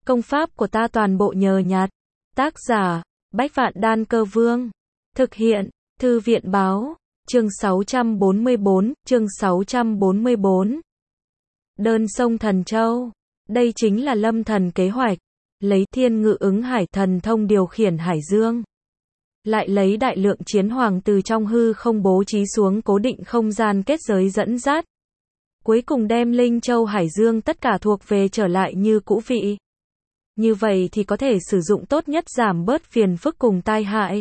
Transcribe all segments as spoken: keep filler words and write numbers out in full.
Công pháp của ta toàn bộ nhờ nhặt. Tác giả, Bách Vạn Đan Cơ Vương. Thực hiện, Thư viện Báo. Chương sáu trăm bốn mươi bốn, chương sáu trăm bốn mươi bốn. Đơn sông Thần Châu. Đây chính là Lâm Thần kế hoạch. Lấy thiên ngự ứng hải thần thông điều khiển hải dương. Lại lấy đại lượng chiến hoàng từ trong hư không bố trí xuống cố định không gian kết giới dẫn dắt. Cuối cùng đem Linh Châu Hải Dương tất cả thuộc về trở lại như cũ vị. Như vậy thì có thể sử dụng tốt nhất giảm bớt phiền phức cùng tai hại.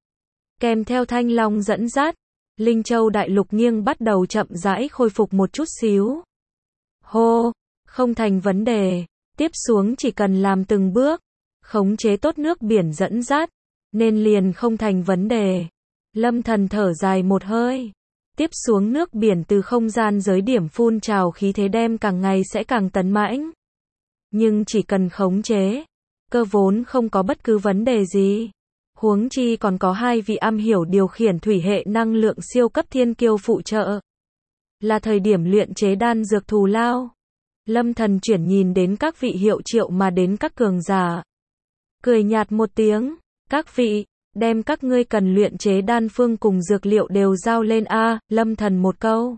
Kèm theo Thanh Long dẫn dắt, Linh Châu đại lục nghiêng bắt đầu chậm rãi khôi phục một chút xíu. Hô, không thành vấn đề, tiếp xuống chỉ cần làm từng bước, khống chế tốt nước biển dẫn dắt, nên liền không thành vấn đề. Lâm Thần thở dài một hơi. Tiếp xuống nước biển từ không gian giới điểm phun trào khí thế đem càng ngày sẽ càng tấn mãnh. Nhưng chỉ cần khống chế, cơ vốn không có bất cứ vấn đề gì. Huống chi còn có hai vị am hiểu điều khiển thủy hệ năng lượng siêu cấp thiên kiêu phụ trợ. Là thời điểm luyện chế đan dược thù lao. Lâm Thần chuyển nhìn đến các vị hiệu triệu mà đến các cường giả. Cười nhạt một tiếng, các vị, đem các ngươi cần luyện chế đan phương cùng dược liệu đều giao lên a. Lâm Thần một câu.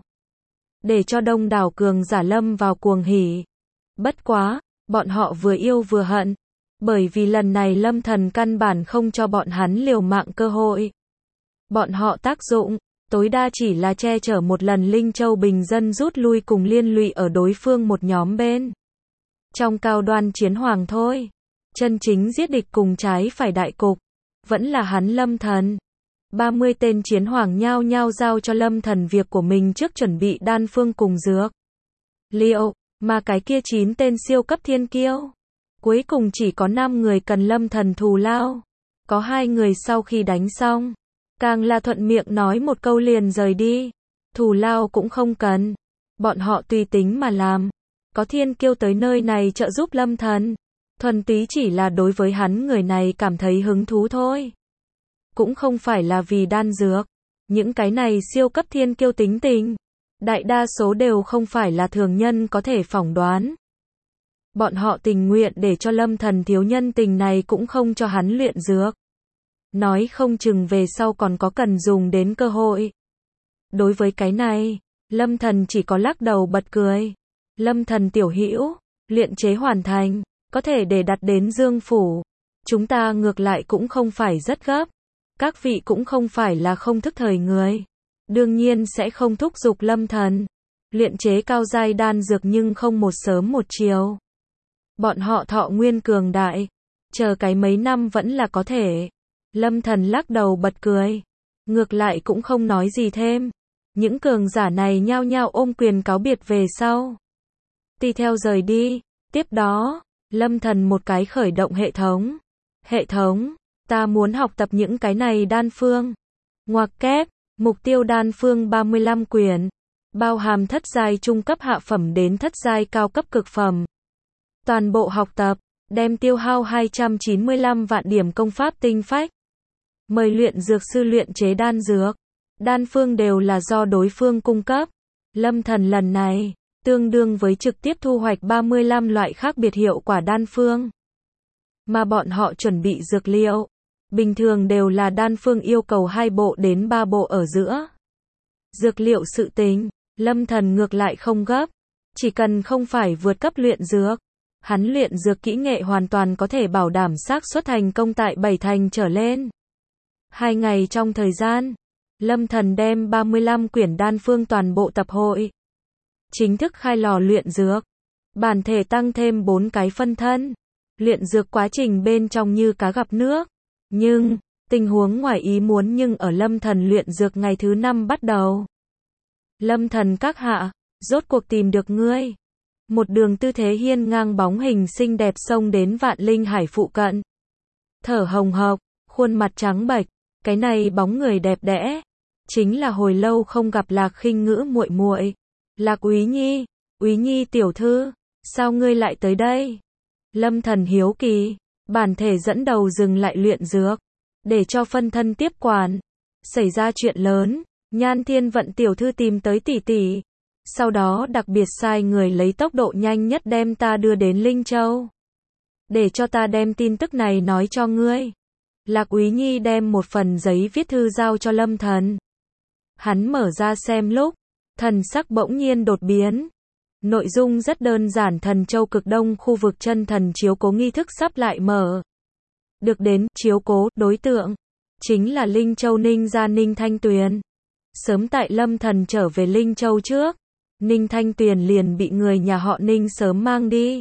Để cho đông đảo cường giả lâm vào cuồng hỉ. Bất quá, bọn họ vừa yêu vừa hận. Bởi vì lần này Lâm Thần căn bản không cho bọn hắn liều mạng cơ hội. Bọn họ tác dụng, tối đa chỉ là che chở một lần Linh Châu bình dân rút lui cùng liên lụy ở đối phương một nhóm bên. Trong cao đoan chiến hoàng thôi. Chân chính giết địch cùng trái phải đại cục. Vẫn là hắn Lâm Thần. ba mươi tên chiến hoàng nhao nhao giao cho Lâm Thần việc của mình trước chuẩn bị đan phương cùng dược liệu, mà cái kia chín tên siêu cấp thiên kiêu. Cuối cùng chỉ có năm người cần Lâm Thần thù lao. Có hai người sau khi đánh xong, càng là thuận miệng nói một câu liền rời đi. Thù lao cũng không cần. Bọn họ tùy tính mà làm. Có thiên kiêu tới nơi này trợ giúp Lâm Thần. Thuần túy chỉ là đối với hắn người này cảm thấy hứng thú thôi. Cũng không phải là vì đan dược. Những cái này siêu cấp thiên kiêu tính tình. Đại đa số đều không phải là thường nhân có thể phỏng đoán. Bọn họ tình nguyện để cho Lâm Thần thiếu nhân tình này cũng không cho hắn luyện dược. Nói không chừng về sau còn có cần dùng đến cơ hội. Đối với cái này, Lâm Thần chỉ có lắc đầu bật cười. Lâm Thần tiểu hữu, luyện chế hoàn thành. Có thể để đặt đến Dương Phủ. Chúng ta ngược lại cũng không phải rất gấp. Các vị cũng không phải là không thức thời người. Đương nhiên sẽ không thúc giục Lâm Thần. Luyện chế cao giai đan dược nhưng không một sớm một chiều. Bọn họ thọ nguyên cường đại. Chờ cái mấy năm vẫn là có thể. Lâm Thần lắc đầu bật cười. Ngược lại cũng không nói gì thêm. Những cường giả này nhao nhao ôm quyền cáo biệt về sau. Tùy theo rời đi. Tiếp đó, Lâm Thần một cái khởi động hệ thống. Hệ thống, ta muốn học tập những cái này đan phương. Ngoặc kép, mục tiêu đan phương ba mươi lăm quyển. Bao hàm thất giai trung cấp hạ phẩm đến thất giai cao cấp cực phẩm. Toàn bộ học tập, đem tiêu hao hai trăm chín mươi lăm vạn điểm công pháp tinh phách. Mời luyện dược sư luyện chế đan dược. Đan phương đều là do đối phương cung cấp. Lâm Thần lần này tương đương với trực tiếp thu hoạch ba mươi lăm loại khác biệt hiệu quả đan phương. Mà bọn họ chuẩn bị dược liệu, bình thường đều là đan phương yêu cầu hai bộ đến ba bộ ở giữa. Dược liệu sự tình, Lâm Thần ngược lại không gấp. Chỉ cần không phải vượt cấp luyện dược, hắn luyện dược kỹ nghệ hoàn toàn có thể bảo đảm xác suất thành công tại bảy thành trở lên. Hai ngày trong thời gian, Lâm Thần đem ba mươi lăm quyển đan phương toàn bộ tập hội. Chính thức khai lò luyện dược. Bản thể tăng thêm bốn cái phân thân. Luyện dược quá trình bên trong như cá gặp nước. Nhưng, tình huống ngoài ý muốn nhưng ở Lâm Thần luyện dược ngày thứ năm bắt đầu. Lâm Thần các hạ, rốt cuộc tìm được ngươi. Một đường tư thế hiên ngang bóng hình xinh đẹp xông đến Vạn Linh Hải phụ cận. Thở hồng hộc, khuôn mặt trắng bệch, cái này bóng người đẹp đẽ, chính là hồi lâu không gặp Lạc Khinh Ngữ muội muội. Lạc Úy Nhi, Úy Nhi tiểu thư, sao ngươi lại tới đây? Lâm Thần hiếu kỳ, bản thể dẫn đầu dừng lại luyện dược, để cho phân thân tiếp quản. Xảy ra chuyện lớn, Nhan Thiên Vận tiểu thư tìm tới tỷ tỷ, sau đó đặc biệt sai người lấy tốc độ nhanh nhất đem ta đưa đến Linh Châu. để cho ta đem tin tức này nói cho ngươi. Lạc Úy Nhi đem một phần giấy viết thư giao cho Lâm Thần. Hắn mở ra xem lúc, thần sắc bỗng nhiên đột biến. Nội dung rất đơn giản, Thần Châu cực đông khu vực chân thần chiếu cố nghi thức sắp lại mở. Được đến chiếu cố đối tượng chính là Linh Châu Ninh gia Ninh Thanh Tuyền. Sớm tại Lâm Thần trở về Linh Châu trước, Ninh Thanh Tuyền liền bị người nhà họ Ninh sớm mang đi.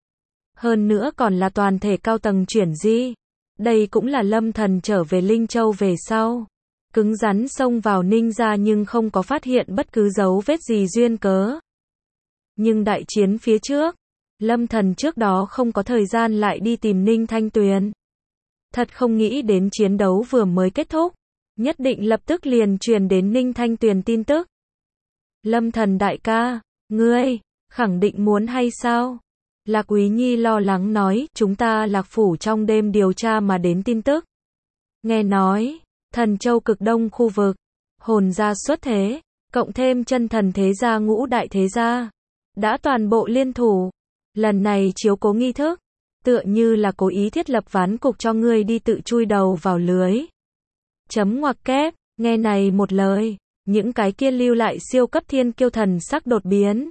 Hơn nữa còn là toàn thể cao tầng chuyển di. Đây cũng là Lâm Thần trở về Linh Châu về sau, cứng rắn xông vào Ninh gia nhưng không có phát hiện bất cứ dấu vết gì duyên cớ. Nhưng đại chiến phía trước, Lâm Thần trước đó không có thời gian lại đi tìm Ninh Thanh Tuyền. Thật không nghĩ đến chiến đấu vừa mới kết thúc, nhất định lập tức liền truyền đến Ninh Thanh Tuyền tin tức. Lâm Thần đại ca, ngươi, khẳng định muốn hay sao? Lạc Úy Nhi lo lắng nói, chúng ta Lạc phủ trong đêm điều tra mà đến tin tức. Nghe nói, Thần Châu cực đông khu vực, hồn gia xuất thế, cộng thêm chân thần thế gia ngũ đại thế gia, đã toàn bộ liên thủ. Lần này chiếu cố nghi thức, tựa như là cố ý thiết lập ván cục cho ngươi đi tự chui đầu vào lưới. Chấm ngoặc kép, nghe này một lời, những cái kia lưu lại siêu cấp thiên kiêu thần sắc đột biến.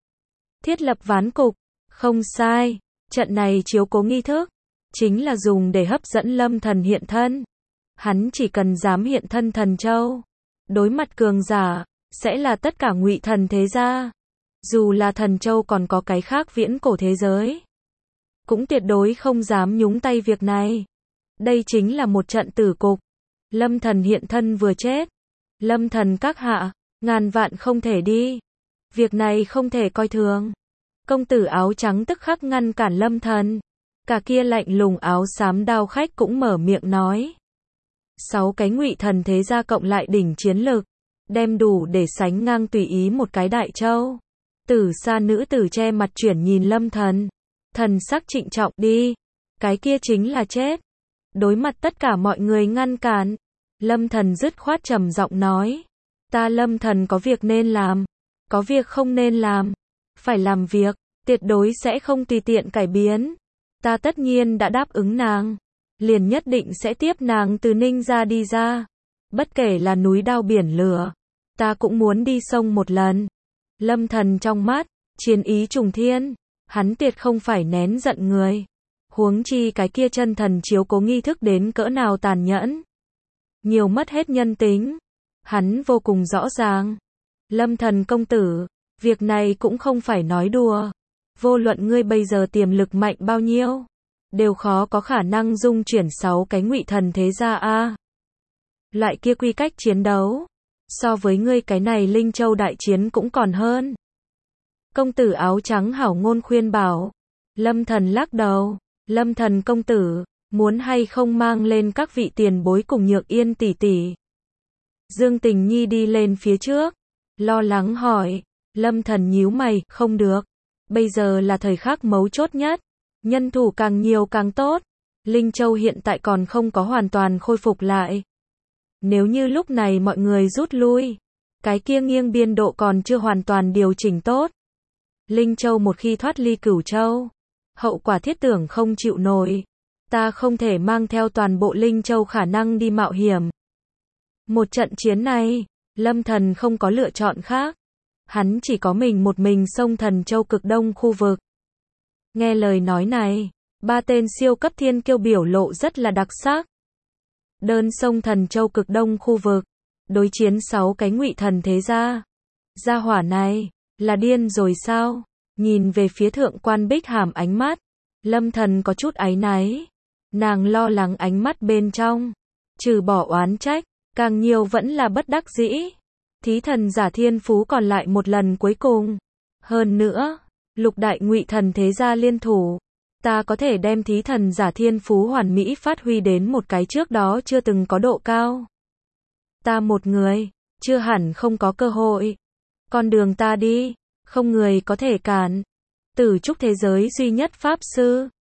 Thiết lập ván cục, không sai, trận này chiếu cố nghi thức, chính là dùng để hấp dẫn Lâm Thần hiện thân. Hắn chỉ cần dám hiện thân Thần Châu, đối mặt cường giả, sẽ là tất cả ngụy thần thế gia. Dù là Thần Châu còn có cái khác viễn cổ thế giới, cũng tuyệt đối không dám nhúng tay việc này. Đây chính là một trận tử cục. Lâm Thần hiện thân vừa chết. Lâm Thần các hạ, ngàn vạn không thể đi. Việc này không thể coi thường. Công tử áo trắng tức khắc ngăn cản Lâm Thần. Cả kia lạnh lùng áo xám đao khách cũng mở miệng nói. Sáu cái ngụy thần thế gia cộng lại đỉnh chiến lực, đem đủ để sánh ngang tùy ý một cái Đại Châu. Tử sa nữ tử che mặt chuyển nhìn Lâm Thần. Thần sắc trịnh trọng, đi. Cái kia chính là chết. Đối mặt tất cả mọi người ngăn cản, Lâm Thần dứt khoát trầm giọng nói. Ta Lâm Thần có việc nên làm, có việc không nên làm. Phải làm việc, tuyệt đối sẽ không tùy tiện cải biến. Ta tất nhiên đã đáp ứng nàng, liền nhất định sẽ tiếp nàng từ Ninh gia đi ra. Bất kể là núi đao biển lửa, ta cũng muốn đi sông một lần. Lâm Thần trong mắt, chiến ý trùng thiên. Hắn tuyệt không phải nén giận người. Huống chi cái kia chân thần chiếu cố nghi thức đến cỡ nào tàn nhẫn. Nhiều mất hết nhân tính. Hắn vô cùng rõ ràng. Lâm Thần công tử, việc này cũng không phải nói đùa. Vô luận ngươi bây giờ tiềm lực mạnh bao nhiêu, đều khó có khả năng dung chuyển sáu cái ngụy thần thế gia a. Loại kia quy cách chiến đấu, so với ngươi cái này Linh Châu đại chiến cũng còn hơn. Công tử áo trắng hảo ngôn khuyên bảo. Lâm Thần lắc đầu. Lâm Thần công tử, muốn hay không mang lên các vị tiền bối cùng Nhược Yên tỷ tỷ? Dương Tình Nhi đi lên phía trước, lo lắng hỏi. Lâm Thần nhíu mày, không được. Bây giờ là thời khắc mấu chốt nhất. Nhân thủ càng nhiều càng tốt. Linh Châu hiện tại còn không có hoàn toàn khôi phục lại. Nếu như lúc này mọi người rút lui, cái kia nghiêng biên độ còn chưa hoàn toàn điều chỉnh tốt. Linh Châu một khi thoát ly Cửu Châu, hậu quả thiết tưởng không chịu nổi. Ta không thể mang theo toàn bộ Linh Châu khả năng đi mạo hiểm. Một trận chiến này, Lâm Thần không có lựa chọn khác. Hắn chỉ có mình một mình xông Thần Châu cực đông khu vực. Nghe lời nói này, ba tên siêu cấp thiên kiêu biểu lộ rất là đặc sắc. Đơn xông Thần Châu cực đông khu vực, đối chiến sáu cái ngụy thần thế gia. Gia hỏa này, là điên rồi sao? Nhìn về phía thượng quan Bích Hàm ánh mắt, Lâm Thần có chút áy náy. Nàng lo lắng ánh mắt bên trong, trừ bỏ oán trách, càng nhiều vẫn là bất đắc dĩ. Thí thần giả thiên phú còn lại một lần cuối cùng. Hơn nữa, lục đại ngụy thần thế gia liên thủ, ta có thể đem thí thần giả thiên phú hoàn mỹ phát huy đến một cái trước đó chưa từng có độ cao. Ta một người, chưa hẳn không có cơ hội. Con đường ta đi, không người có thể cản. Tử trúc thế giới duy nhất pháp sư,